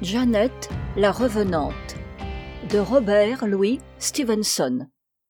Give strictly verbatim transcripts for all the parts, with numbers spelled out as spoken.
Jeannette, la revenante de Robert Louis Stevenson.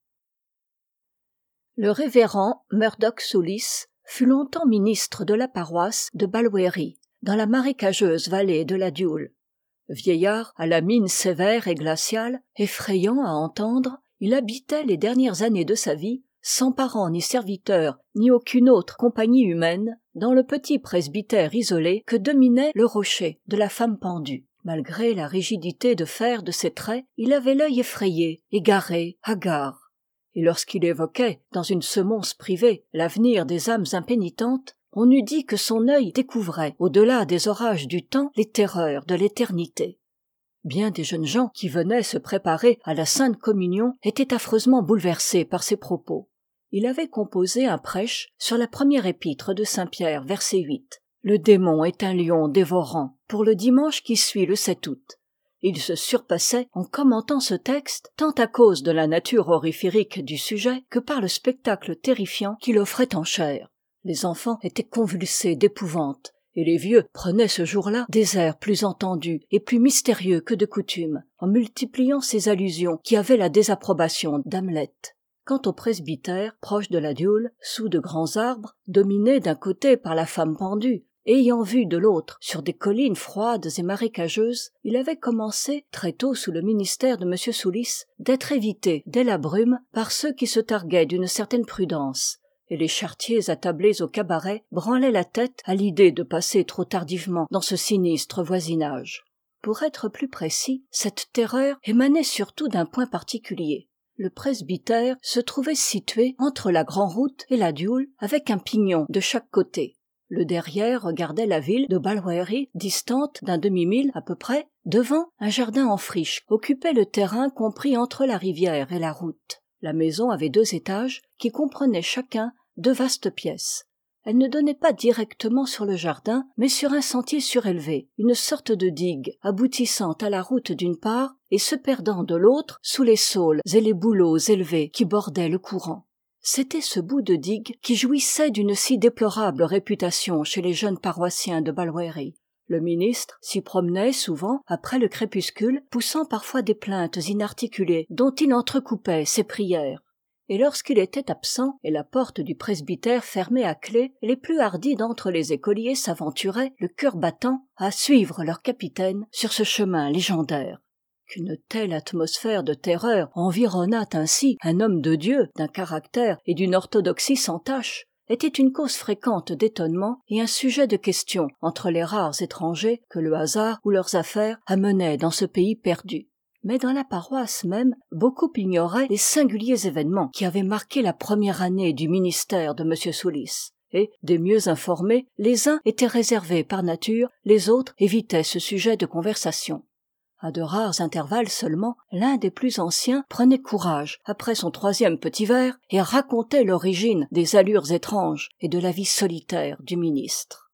Le révérend Murdoch Soulis fut longtemps ministre de la paroisse de Balwearie, dans la marécageuse vallée de la Dioule. Vieillard à la mine sévère et glaciale, effrayant à entendre, il habitait les dernières années de sa vie, sans parents ni serviteurs, ni aucune autre compagnie humaine, dans le petit presbytère isolé que dominait le rocher de la femme pendue. Malgré la rigidité de fer de ses traits, il avait l'œil effrayé, égaré, hagard. Et lorsqu'il évoquait, dans une semonce privée, l'avenir des âmes impénitentes, on eût dit que son œil découvrait, au-delà des orages du temps, les terreurs de l'éternité. Bien des jeunes gens qui venaient se préparer à la Sainte Communion étaient affreusement bouleversés par ses propos. Il avait composé un prêche sur la première épître de saint Pierre, verset huit. Le démon est un lion dévorant, pour le dimanche qui suit le sept août. Il se surpassait en commentant ce texte, tant à cause de la nature horrifique du sujet que par le spectacle terrifiant qu'il offrait en chair. Les enfants étaient convulsés d'épouvante, et les vieux prenaient ce jour-là des airs plus entendus et plus mystérieux que de coutume, en multipliant ces allusions qui avaient la désapprobation d'Hamlet. Quant au presbytère, proche de la Dioule, sous de grands arbres, dominé d'un côté par la femme pendue, ayant vue de l'autre sur des collines froides et marécageuses, il avait commencé, très tôt sous le ministère de M. Soulis, d'être évité dès la brume par ceux qui se targuaient d'une certaine prudence, et les charretiers attablés au cabaret branlaient la tête à l'idée de passer trop tardivement dans ce sinistre voisinage. Pour être plus précis, cette terreur émanait surtout d'un point particulier. Le presbytère se trouvait situé entre la Grand-Route et la Dioule, avec un pignon de chaque côté. Le derrière regardait la ville de Balwearie, distante d'un demi-mille à peu près. Devant, un jardin en friche occupait le terrain compris entre la rivière et la route. La maison avait deux étages qui comprenaient chacun deux vastes pièces. Elle ne donnait pas directement sur le jardin, mais sur un sentier surélevé, une sorte de digue aboutissant à la route d'une part et se perdant de l'autre sous les saules et les bouleaux élevés qui bordaient le courant. C'était ce bout de digue qui jouissait d'une si déplorable réputation chez les jeunes paroissiens de Balwearie. Le ministre s'y promenait souvent après le crépuscule, poussant parfois des plaintes inarticulées dont il entrecoupait ses prières. Et lorsqu'il était absent et la porte du presbytère fermée à clé, les plus hardis d'entre les écoliers s'aventuraient, le cœur battant, à suivre leur capitaine sur ce chemin légendaire. Qu'une telle atmosphère de terreur environnât ainsi un homme de Dieu, d'un caractère et d'une orthodoxie sans tache, était une cause fréquente d'étonnement et un sujet de question entre les rares étrangers que le hasard ou leurs affaires amenaient dans ce pays perdu. Mais dans la paroisse même, beaucoup ignoraient les singuliers événements qui avaient marqué la première année du ministère de M. Soulis. Et, des mieux informés, les uns étaient réservés par nature, les autres évitaient ce sujet de conversation. À de rares intervalles seulement, l'un des plus anciens prenait courage après son troisième petit verre et racontait l'origine des allures étranges et de la vie solitaire du ministre.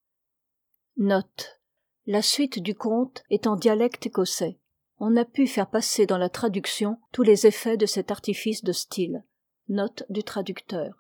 Note. La suite du conte est en dialecte écossais. On a pu faire passer dans la traduction tous les effets de cet artifice de style. Note du traducteur.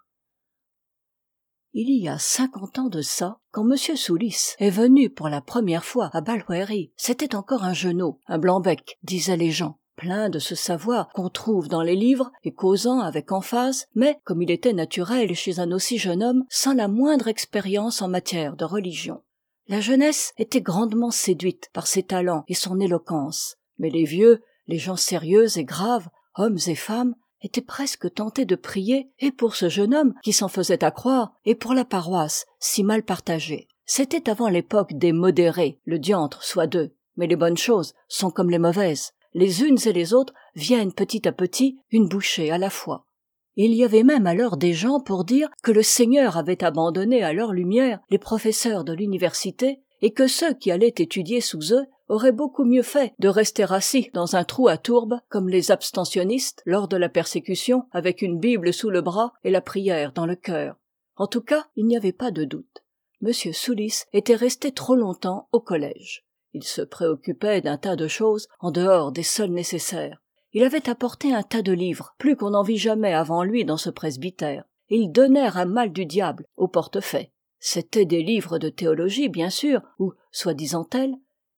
Il y a cinquante ans de ça, quand M. Soulis est venu pour la première fois à Balwearie, c'était encore un jeunot, un blanc-bec, disaient les gens, plein de ce savoir qu'on trouve dans les livres et causant avec emphase, mais, comme il était naturel chez un aussi jeune homme, sans la moindre expérience en matière de religion. La jeunesse était grandement séduite par ses talents et son éloquence, mais les vieux, les gens sérieux et graves, hommes et femmes, était presque tenté de prier, et pour ce jeune homme qui s'en faisait à croire, et pour la paroisse, si mal partagée. C'était avant l'époque des modérés, le diantre soit deux, mais les bonnes choses sont comme les mauvaises. Les unes et les autres viennent petit à petit, une bouchée à la fois. Il y avait même alors des gens pour dire que le Seigneur avait abandonné à leur lumière les professeurs de l'université, et que ceux qui allaient étudier sous eux auraient beaucoup mieux fait de rester assis dans un trou à tourbe, comme les abstentionnistes, lors de la persécution, avec une Bible sous le bras et la prière dans le cœur. En tout cas, il n'y avait pas de doute. M. Soulis était resté trop longtemps au collège. Il se préoccupait d'un tas de choses en dehors des seuls nécessaires. Il avait apporté un tas de livres, plus qu'on n'en vit jamais avant lui dans ce presbytère, et ils donnèrent un mal du diable au portefaix. C'étaient des livres de théologie, bien sûr, ou, soi-disant tels,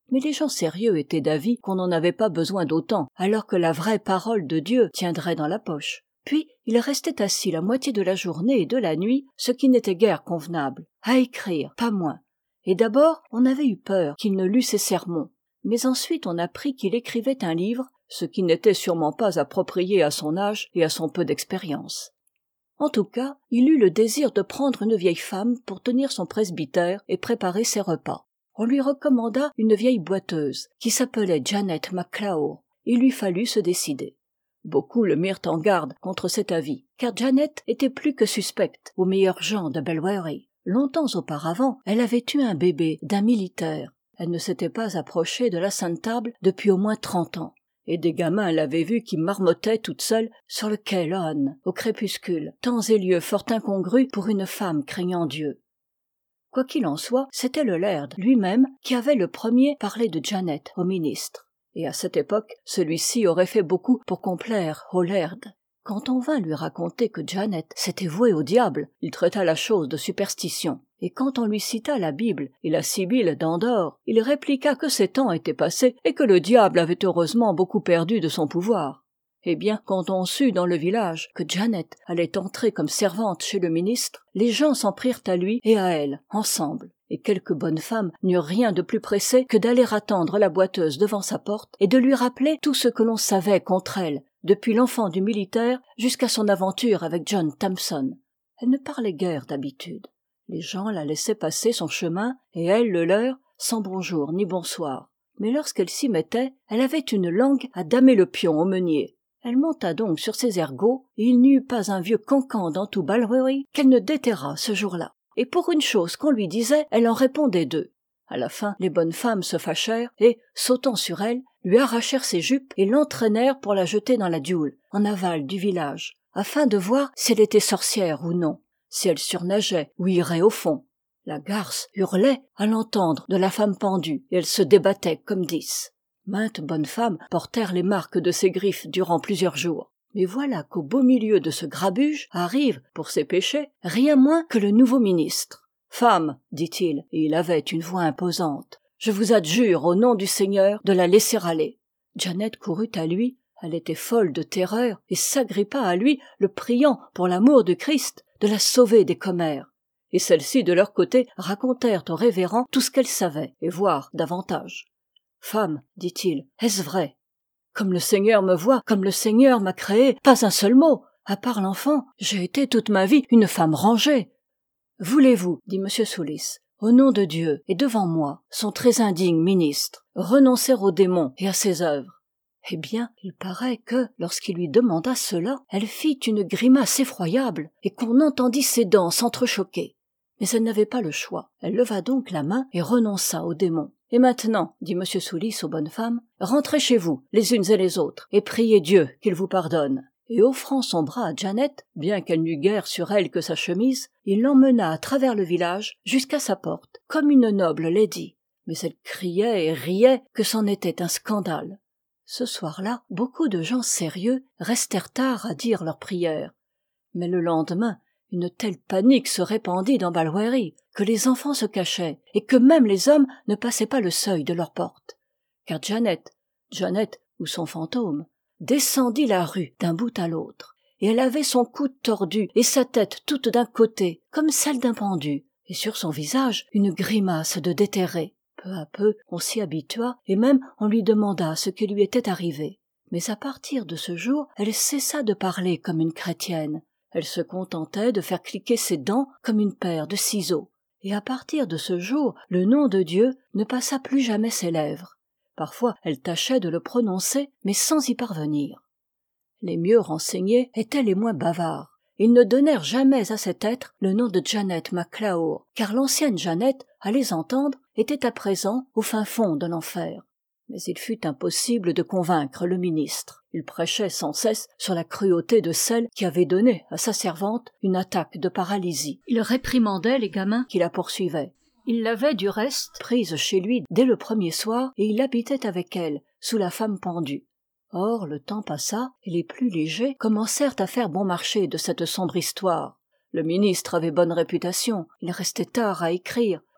Mais les gens sérieux étaient d'avis qu'on n'en avait pas besoin d'autant, alors que la vraie parole de Dieu tiendrait dans la poche. Puis il restait assis la moitié de la journée et de la nuit, ce qui n'était guère convenable, à écrire, pas moins. Et d'abord, on avait eu peur qu'il ne lût ses sermons. Mais ensuite on apprit qu'il écrivait un livre, ce qui n'était sûrement pas approprié à son âge et à son peu d'expérience. En tout cas, il eut le désir de prendre une vieille femme pour tenir son presbytère et préparer ses repas. On lui recommanda une vieille boiteuse qui s'appelait Janet Maclehor. Il lui fallut se décider. Beaucoup le mirent en garde contre cet avis, car Janet était plus que suspecte aux meilleures gens de Balwearie. Longtemps auparavant, elle avait eu un bébé d'un militaire. Elle ne s'était pas approchée de la Sainte Table depuis au moins trente ans. Et des gamins l'avaient vue qui marmottait toute seule sur le quai Lohan, au crépuscule, temps et lieu fort incongrus pour une femme craignant Dieu. Quoi qu'il en soit, c'était le laird lui-même qui avait le premier parlé de Janet au ministre. Et à cette époque, celui-ci aurait fait beaucoup pour complaire au laird. Quand on vint lui raconter que Janet s'était vouée au diable, il traita la chose de superstition. Et quand on lui cita la Bible et la Sibylle d'Andorre, il répliqua que ces temps étaient passés et que le diable avait heureusement beaucoup perdu de son pouvoir. Eh bien, quand on sut dans le village que Janet allait entrer comme servante chez le ministre, les gens s'en prirent à lui et à elle, ensemble. Et quelques bonnes femmes n'eurent rien de plus pressé que d'aller attendre la boiteuse devant sa porte et de lui rappeler tout ce que l'on savait contre elle, depuis l'enfant du militaire jusqu'à son aventure avec John Thompson. Elle ne parlait guère d'habitude. Les gens la laissaient passer son chemin, et elle le leur, sans bonjour ni bonsoir. Mais lorsqu'elle s'y mettait, elle avait une langue à damer le pion au meunier. Elle monta donc sur ses ergots, et il n'y eut pas un vieux cancan dans tout Balwearie qu'elle ne déterra ce jour-là. Et pour une chose qu'on lui disait, elle en répondait deux. À la fin, les bonnes femmes se fâchèrent, et, sautant sur elle, lui arrachèrent ses jupes et l'entraînèrent pour la jeter dans la Dioule, en aval du village, afin de voir si elle était sorcière ou non, si elle surnageait ou irait au fond. La garce hurlait à l'entendre de la femme pendue, et elle se débattait comme dix. Maintes bonnes femmes portèrent les marques de ses griffes durant plusieurs jours. Mais voilà qu'au beau milieu de ce grabuge arrive, pour ses péchés, rien moins que le nouveau ministre. « Femme, dit-il, et il avait une voix imposante, je vous adjure au nom du Seigneur de la laisser aller. » Janet courut à lui, elle était folle de terreur, et s'agrippa à lui, le priant, pour l'amour du Christ, de la sauver des commères. Et celles-ci, de leur côté, racontèrent au révérend tout ce qu'elles savaient, et voire davantage. « Femme, dit-il, est-ce vrai ? Comme le Seigneur me voit, comme le Seigneur m'a créé, pas un seul mot. À part l'enfant, j'ai été toute ma vie une femme rangée. Voulez-vous, dit M. Soulis, au nom de Dieu et devant moi, son très indigne ministre, renoncer aux démons et à ses œuvres? Eh bien, il paraît que, lorsqu'il lui demanda cela, elle fit une grimace effroyable et qu'on entendit ses dents s'entrechoquer. Mais elle n'avait pas le choix. Elle leva donc la main et renonça aux démons. Et maintenant, dit M. Soulis aux bonnes femmes, rentrez chez vous, les unes et les autres, et priez Dieu qu'il vous pardonne. Et offrant son bras à Janet, bien qu'elle n'eût guère sur elle que sa chemise, il l'emmena à travers le village jusqu'à sa porte, comme une noble lady. Mais elle criait et riait que c'en était un scandale. Ce soir-là, beaucoup de gens sérieux restèrent tard à dire leurs prières. Mais le lendemain, une telle panique se répandit dans Balwearie que les enfants se cachaient et que même les hommes ne passaient pas le seuil de leur porte. Car Janet, Janet ou son fantôme, descendit la rue d'un bout à l'autre, et elle avait son cou tordu et sa tête toute d'un côté, comme celle d'un pendu, et sur son visage une grimace de déterré. Peu à peu, on s'y habitua, et même on lui demanda ce qui lui était arrivé. Mais à partir de ce jour, elle cessa de parler comme une chrétienne. Elle se contentait de faire cliquer ses dents comme une paire de ciseaux. Et à partir de ce jour, le nom de Dieu ne passa plus jamais ses lèvres. Parfois, elle tâchait de le prononcer, mais sans y parvenir. Les mieux renseignés étaient les moins bavards. Ils ne donnèrent jamais à cet être le nom de Janet Maclehor, car l'ancienne Janet, à les entendre, était à présent au fin fond de l'enfer. Mais il fut impossible de convaincre le ministre. Il prêchait sans cesse sur la cruauté de celle qui avait donné à sa servante une attaque de paralysie. Il réprimandait les gamins qui la poursuivaient. Il l'avait du reste prise chez lui dès le premier soir et il habitait avec elle, sous la femme pendue. Or le temps passa et les plus légers commencèrent à faire bon marché de cette sombre histoire. Le ministre avait bonne réputation, il restait tard à écrire,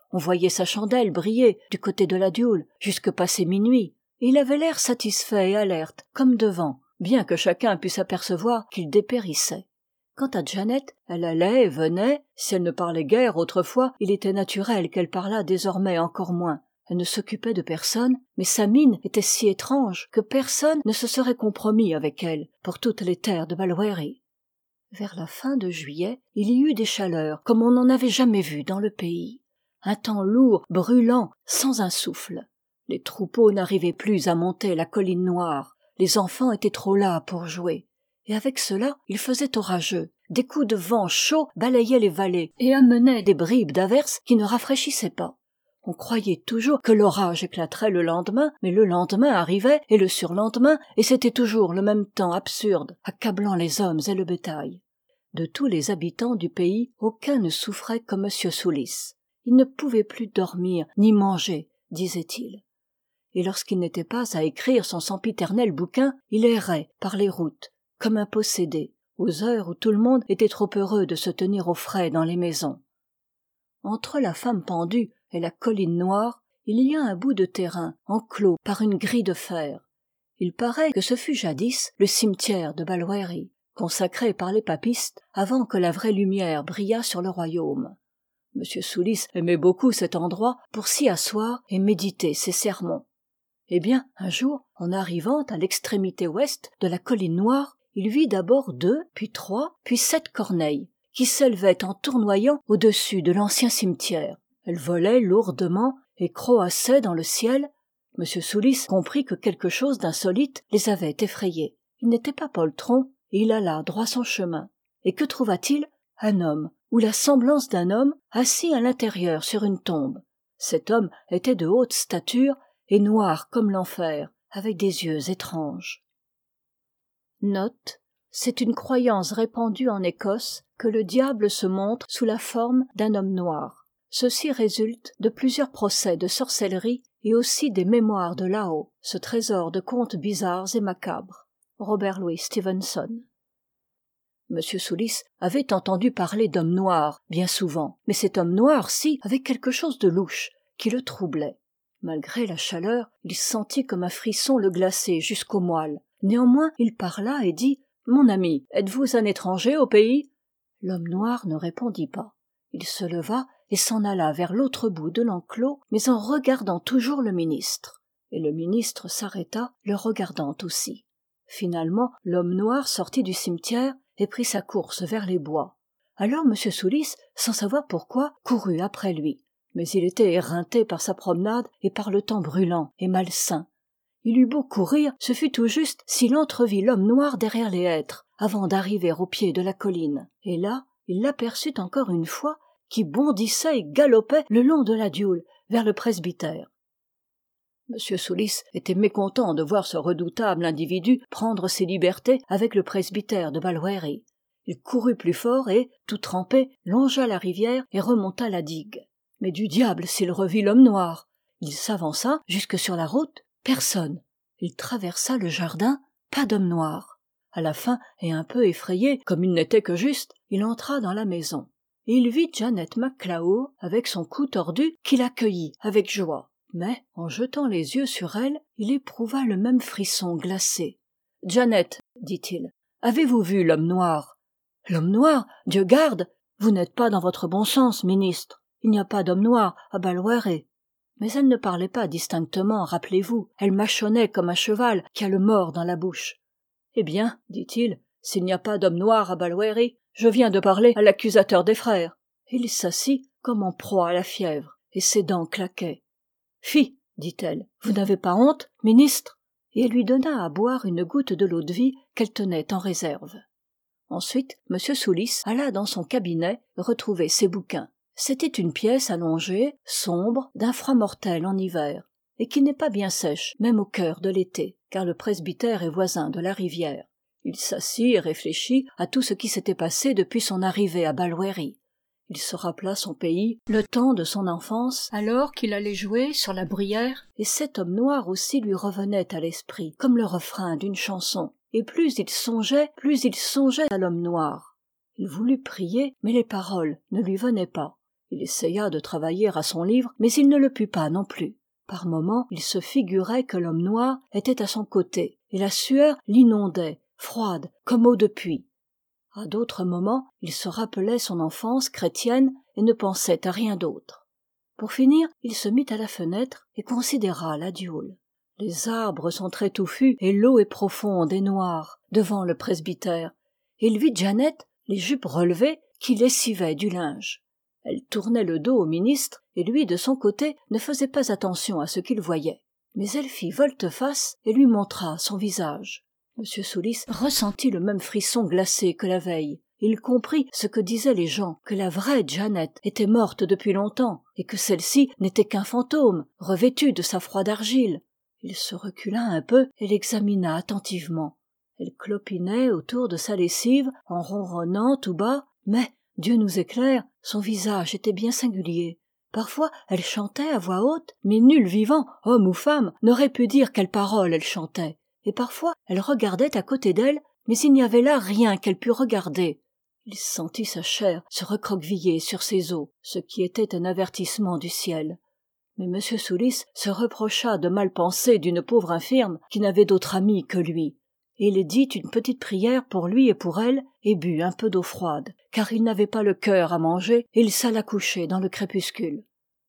on voyait sa chandelle briller du côté de la Dioule jusque passé minuit, et il avait l'air satisfait et alerte comme devant, bien que chacun pût s'apercevoir qu'il dépérissait. Quant à Janet, elle allait et venait, si elle ne parlait guère autrefois, il était naturel qu'elle parlât désormais encore moins. Elle ne s'occupait de personne, mais sa mine était si étrange que personne ne se serait compromis avec elle pour toutes les terres de Balwearie. Vers la fin de juillet, il y eut des chaleurs comme on n'en avait jamais vu dans le pays. Un temps lourd, brûlant, sans un souffle. Les troupeaux n'arrivaient plus à monter la colline noire, les enfants étaient trop las pour jouer. Et avec cela, il faisait orageux. Des coups de vent chaud balayaient les vallées et amenaient des bribes d'averses qui ne rafraîchissaient pas. On croyait toujours que l'orage éclaterait le lendemain, mais le lendemain arrivait et le surlendemain, et c'était toujours le même temps absurde, accablant les hommes et le bétail. De tous les habitants du pays, aucun ne souffrait comme M. Soulis. Il ne pouvait plus dormir ni manger, disait-il. Et lorsqu'il n'était pas à écrire son sempiternel bouquin, il errait par les routes, comme un possédé, aux heures où tout le monde était trop heureux de se tenir au frais dans les maisons. Entre la femme pendue et la colline noire, il y a un bout de terrain enclos par une grille de fer. Il paraît que ce fut jadis le cimetière de Balwearie, consacré par les papistes avant que la vraie lumière brillât sur le royaume. M. Soulis aimait beaucoup cet endroit pour s'y asseoir et méditer ses sermons. Eh bien, un jour, en arrivant à l'extrémité ouest de la colline noire, il vit d'abord deux, puis trois, puis sept corneilles, qui s'élevaient en tournoyant au-dessus de l'ancien cimetière. Elles volaient lourdement et croassaient dans le ciel. M. Soulis comprit que quelque chose d'insolite les avait effrayées. Il n'était pas poltron, et il alla droit son chemin. Et que trouva-t-il? Un homme, ou la semblance d'un homme, assis à l'intérieur sur une tombe. Cet homme était de haute stature et noir comme l'enfer, avec des yeux étranges. Note. C'est une croyance répandue en Écosse que le diable se montre sous la forme d'un homme noir. Ceci résulte de plusieurs procès de sorcellerie et aussi des mémoires de Lao, ce trésor de contes bizarres et macabres. Robert Louis Stevenson. M. Soulis avait entendu parler d'hommes noirs bien souvent, mais cet homme noir-ci avait quelque chose de louche qui le troublait. Malgré la chaleur, il sentit comme un frisson le glacer jusqu'aux moelles. Néanmoins, il parla et dit « Mon ami, êtes-vous un étranger au pays ?» L'homme noir ne répondit pas. Il se leva et s'en alla vers l'autre bout de l'enclos, mais en regardant toujours le ministre. Et le ministre s'arrêta, le regardant aussi. Finalement, l'homme noir sortit du cimetière et prit sa course vers les bois. Alors M. Soulis, sans savoir pourquoi, courut après lui. Mais il était éreinté par sa promenade et par le temps brûlant et malsain. Il eut beau courir, ce fut tout juste s'il entrevit l'homme noir derrière les hêtres, avant d'arriver au pied de la colline. Et là, il l'aperçut encore une fois, qui bondissait et galopait le long de la Dioule, vers le presbytère. M. Soulis était mécontent de voir ce redoutable individu prendre ses libertés avec le presbytère de Balwearie. Il courut plus fort et, tout trempé, longea la rivière et remonta la digue. Mais du diable s'il revit l'homme noir. Il s'avança jusque sur la route, personne. Il traversa le jardin, pas d'homme noir. À la fin, et un peu effrayé, comme il n'était que juste, il entra dans la maison. Et il vit Janet McClahor avec son cou tordu qui l'accueillit avec joie. Mais, en jetant les yeux sur elle, il éprouva le même frisson glacé. « Janet, dit-il, avez-vous vu l'homme noir ?»« L'homme noir, Dieu garde! Vous n'êtes pas dans votre bon sens, ministre. Il n'y a pas d'homme noir à Balwearie. » Mais elle ne parlait pas distinctement, rappelez-vous. Elle mâchonnait comme un cheval qui a le mors dans la bouche. « Eh bien, dit-il, s'il n'y a pas d'homme noir à Balwearie, je viens de parler à l'accusateur des frères. » Il s'assit comme en proie à la fièvre, et ses dents claquaient. « Fi, dit-elle, vous n'avez pas honte, ministre ?» Et elle lui donna à boire une goutte de l'eau-de-vie qu'elle tenait en réserve. Ensuite, M. Soulis alla dans son cabinet retrouver ses bouquins. C'était une pièce allongée, sombre, d'un froid mortel en hiver, et qui n'est pas bien sèche, même au cœur de l'été, car le presbytère est voisin de la rivière. Il s'assit et réfléchit à tout ce qui s'était passé depuis son arrivée à Balwearie. Il se rappela son pays, le temps de son enfance, alors qu'il allait jouer sur la bruyère, et cet homme noir aussi lui revenait à l'esprit, comme le refrain d'une chanson. Et plus il songeait, plus il songeait à l'homme noir. Il voulut prier, mais les paroles ne lui venaient pas. Il essaya de travailler à son livre, mais il ne le put pas non plus. Par moments, il se figurait que l'homme noir était à son côté, et la sueur l'inondait, froide comme eau de puits. À d'autres moments, il se rappelait son enfance chrétienne et ne pensait à rien d'autre. Pour finir, il se mit à la fenêtre et considéra la Dioule. Les arbres sont très touffus et l'eau est profonde et noire devant le presbytère. Et il vit Janet, les jupes relevées, qui lessivait du linge. Elle tournait le dos au ministre et lui, de son côté, ne faisait pas attention à ce qu'il voyait. Mais elle fit volte-face et lui montra son visage. M. Soulis ressentit le même frisson glacé que la veille. Il comprit ce que disaient les gens, que la vraie Janet était morte depuis longtemps, et que celle-ci n'était qu'un fantôme, revêtue de sa froide argile. Il se recula un peu et l'examina attentivement. Elle clopinait autour de sa lessive, en ronronnant tout bas, mais, Dieu nous éclaire, son visage était bien singulier. Parfois, elle chantait à voix haute, mais nul vivant, homme ou femme, n'aurait pu dire quelles paroles elle chantait. Et parfois, elle regardait à côté d'elle, mais il n'y avait là rien qu'elle pût regarder. Il sentit sa chair se recroqueviller sur ses os, ce qui était un avertissement du ciel. Mais M. Soulis se reprocha de mal penser d'une pauvre infirme qui n'avait d'autre amie que lui. Et il dit une petite prière pour lui et pour elle, et but un peu d'eau froide, car il n'avait pas le cœur à manger, et il s'alla coucher dans le crépuscule.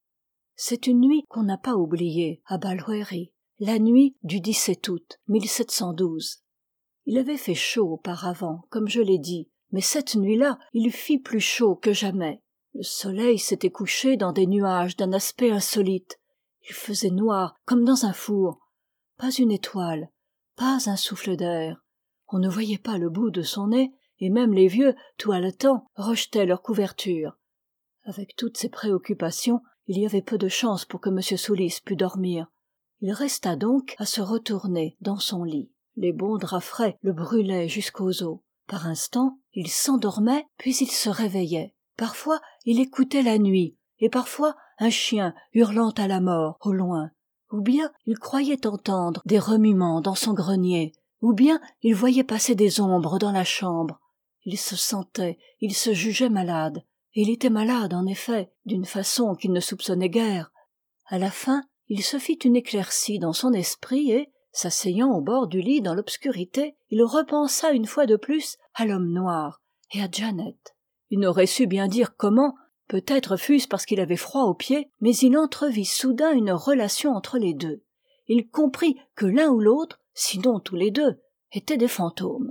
C'est une nuit qu'on n'a pas oubliée à Balwearie, la nuit du dix-sept août mille sept cent douze. Il avait fait chaud auparavant, comme je l'ai dit, mais cette nuit-là, il fit plus chaud que jamais. Le soleil s'était couché dans des nuages d'un aspect insolite. Il faisait noir comme dans un four. Pas une étoile, pas un souffle d'air. On ne voyait pas le bout de son nez, et même les vieux, tout haletants, rejetaient leur couverture. Avec toutes ces préoccupations, il y avait peu de chance pour que M. Soulis pût dormir. Il resta donc à se retourner dans son lit. Les bons draps frais le brûlaient jusqu'aux os. Par instants, il s'endormait, puis il se réveillait. Parfois, il écoutait la nuit, et parfois un chien hurlant à la mort, au loin. Ou bien il croyait entendre des remuements dans son grenier, ou bien il voyait passer des ombres dans la chambre. Il se sentait, il se jugeait malade, et il était malade en effet, d'une façon qu'il ne soupçonnait guère. À la fin, il se fit une éclaircie dans son esprit et, s'asseyant au bord du lit dans l'obscurité, il repensa une fois de plus à l'homme noir et à Janet. Il n'aurait su bien dire comment, peut-être fût-ce parce qu'il avait froid aux pieds, mais il entrevit soudain une relation entre les deux. Il comprit que l'un ou l'autre, sinon tous les deux, étaient des fantômes.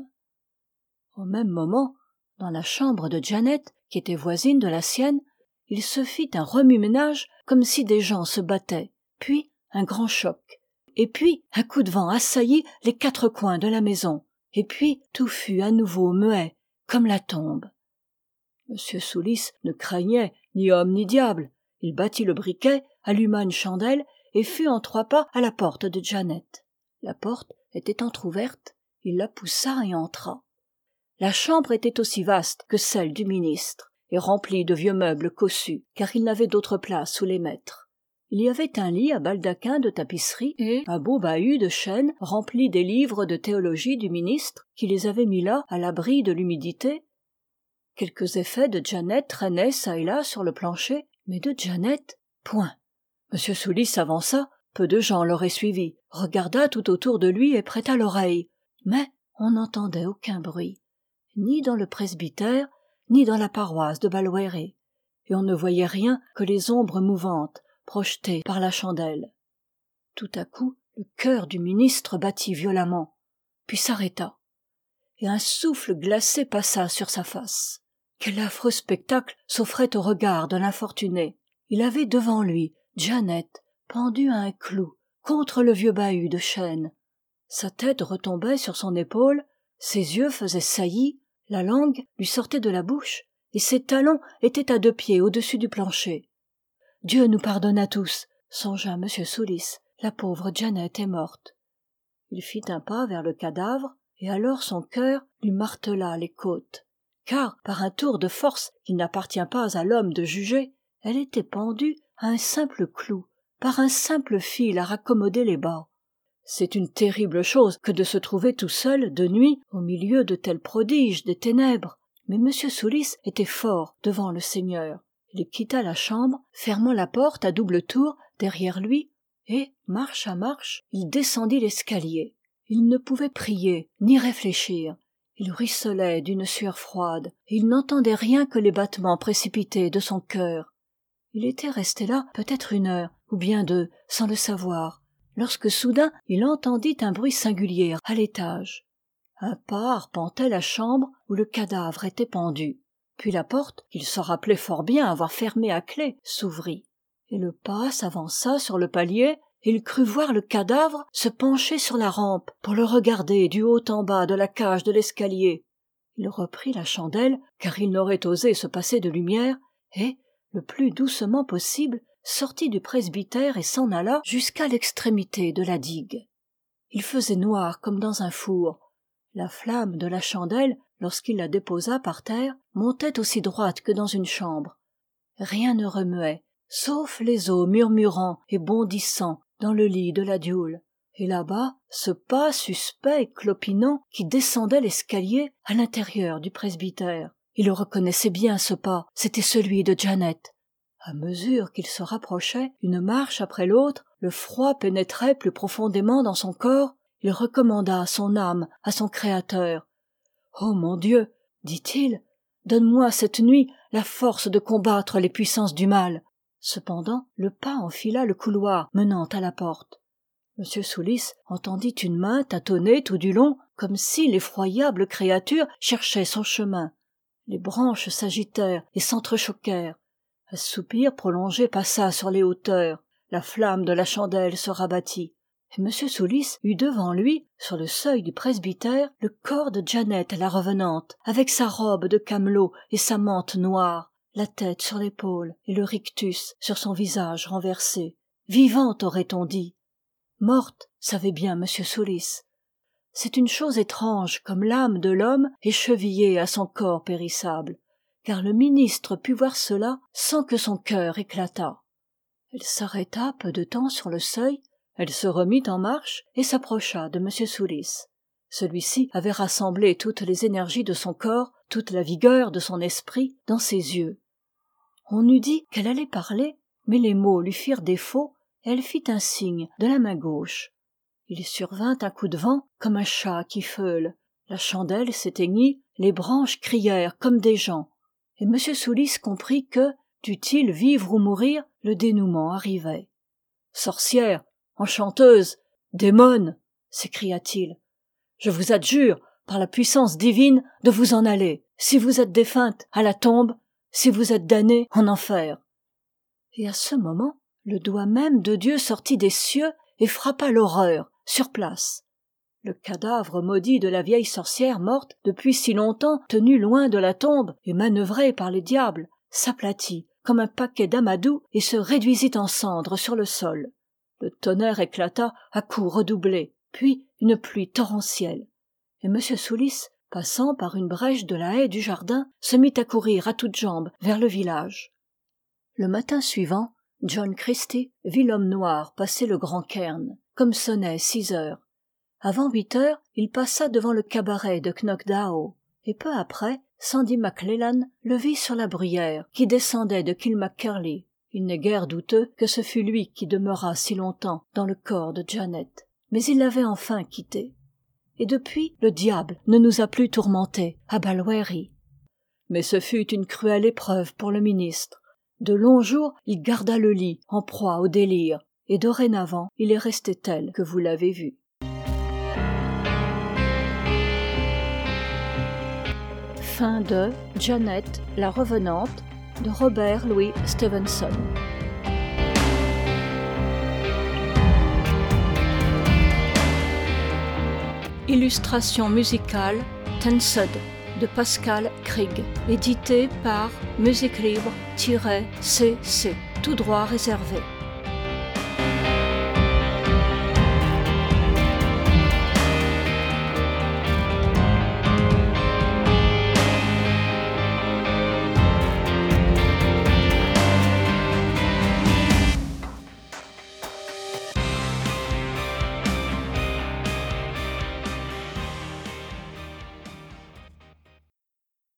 Au même moment, dans la chambre de Janet, qui était voisine de la sienne, il se fit un remue-ménage comme si des gens se battaient, puis un grand choc, et puis un coup de vent assaillit les quatre coins de la maison, et puis tout fut à nouveau muet, comme la tombe. M. Soulis ne craignait ni homme ni diable. Il battit le briquet, alluma une chandelle et fut en trois pas à la porte de Janet. La porte était entr'ouverte, il la poussa et entra. La chambre était aussi vaste que celle du ministre, et remplie de vieux meubles cossus, car il n'avait d'autre place où les mettre. Il y avait un lit à baldaquin de tapisserie et un beau bahut de chêne rempli des livres de théologie du ministre, qui les avait mis là à l'abri de l'humidité. Quelques effets de Janet traînaient çà et là sur le plancher, mais de Janet, point. M. Soulis s'avança, peu de gens l'auraient suivi, regarda tout autour de lui et prêta l'oreille. Mais on n'entendait aucun bruit, ni dans le presbytère, ni dans la paroisse de Balwearie, et on ne voyait rien que les ombres mouvantes projetées par la chandelle. Tout à coup, le cœur du ministre battit violemment, puis s'arrêta, et un souffle glacé passa sur sa face. Quel affreux spectacle s'offrait au regard de l'infortuné! Il avait devant lui Janet, pendue à un clou, contre le vieux bahut de chêne. Sa tête retombait sur son épaule, ses yeux faisaient saillie, la langue lui sortait de la bouche, et ses talons étaient à deux pieds au-dessus du plancher. Dieu nous pardonne à tous, songea M. Soulis, la pauvre Janet est morte. Il fit un pas vers le cadavre, et alors son cœur lui martela les côtes. Car, par un tour de force qu'il n'appartient pas à l'homme de juger, elle était pendue à un simple clou, par un simple fil à raccommoder les bas. C'est une terrible chose que de se trouver tout seul, de nuit, au milieu de tels prodiges des ténèbres. Mais M. Soulis était fort devant le Seigneur. Il quitta la chambre, fermant la porte à double tour derrière lui, et, marche à marche, il descendit l'escalier. Il ne pouvait prier, ni réfléchir. Il ruisselait d'une sueur froide, et il n'entendait rien que les battements précipités de son cœur. Il était resté là peut-être une heure, ou bien deux, sans le savoir, lorsque soudain il entendit un bruit singulier à l'étage. Un pas arpentait la chambre où le cadavre était pendu. Puis la porte, qu'il se rappelait fort bien avoir fermée à clef, s'ouvrit. Et le pas s'avança sur le palier, et il crut voir le cadavre se pencher sur la rampe pour le regarder du haut en bas de la cage de l'escalier. Il reprit la chandelle, car il n'aurait osé se passer de lumière, et, le plus doucement possible, sortit du presbytère et s'en alla jusqu'à l'extrémité de la digue. Il faisait noir comme dans un four. La flamme de la chandelle, lorsqu'il la déposa par terre, montait aussi droite que dans une chambre. Rien ne remuait, sauf les eaux murmurant et bondissant dans le lit de la Dioule. Et là-bas, ce pas suspect et clopinant qui descendait l'escalier à l'intérieur du presbytère. Il le reconnaissait bien, ce pas, c'était celui de Janet. À mesure qu'il se rapprochait, une marche après l'autre, le froid pénétrait plus profondément dans son corps. Il recommanda son âme à son Créateur. « Oh mon Dieu, dit-il, donne-moi cette nuit la force de combattre les puissances du mal. » Cependant, le pas enfila le couloir menant à la porte. M. Soulis entendit une main tâtonner tout du long, comme si l'effroyable créature cherchait son chemin. Les branches s'agitèrent et s'entrechoquèrent. Un soupir prolongé passa sur les hauteurs. La flamme de la chandelle se rabattit. Et M. Soulis eut devant lui, sur le seuil du presbytère, le corps de Janet la revenante, avec sa robe de camelot et sa mante noire, la tête sur l'épaule et le rictus sur son visage renversé. Vivante, aurait-on dit. Morte, savait bien M. Soulis. C'est une chose étrange comme l'âme de l'homme est chevillée à son corps périssable, car le ministre put voir cela sans que son cœur éclatât. Elle s'arrêta peu de temps sur le seuil. Elle se remit en marche et s'approcha de M. Soulis. Celui-ci avait rassemblé toutes les énergies de son corps, toute la vigueur de son esprit dans ses yeux. On eût dit qu'elle allait parler, mais les mots lui firent défaut et elle fit un signe de la main gauche. Il survint un coup de vent comme un chat qui feule. La chandelle s'éteignit, les branches crièrent comme des gens. Et M. Soulis comprit que, dût-il vivre ou mourir, le dénouement arrivait. « Sorcière, enchanteuse, démone !» s'écria-t-il. « Je vous adjure, par la puissance divine, de vous en aller, si vous êtes défunte, à la tombe, si vous êtes damnée, en enfer. » Et à ce moment, le doigt même de Dieu sortit des cieux et frappa l'horreur, sur place. Le cadavre maudit de la vieille sorcière morte depuis si longtemps, tenue loin de la tombe et manœuvrée par les diables, s'aplatit comme un paquet d'amadou et se réduisit en cendres sur le sol. Le tonnerre éclata à coups redoublés, puis une pluie torrentielle. Et M. Soulis, passant par une brèche de la haie du jardin, se mit à courir à toutes jambes vers le village. Le matin suivant, John Christie vit l'homme noir passer le grand cairn, comme sonnaient six heures. Avant huit heures, il passa devant le cabaret de Knockdown, et peu après, Sandy McClellan le vit sur la bruyère qui descendait de Kilmacurly. Il n'est guère douteux que ce fût lui qui demeura si longtemps dans le corps de Janet. Mais il l'avait enfin quitté. Et depuis, le diable ne nous a plus tourmentés à Balwearie. Mais ce fut une cruelle épreuve pour le ministre. De longs jours, il garda le lit, en proie au délire, et dorénavant, il est resté tel que vous l'avez vu. Fin de Janet, la revenante, de Robert Louis Stevenson. Illustration musicale Tensed de Pascal Krieg, édité par Musique Libre-C C, tout droit réservé.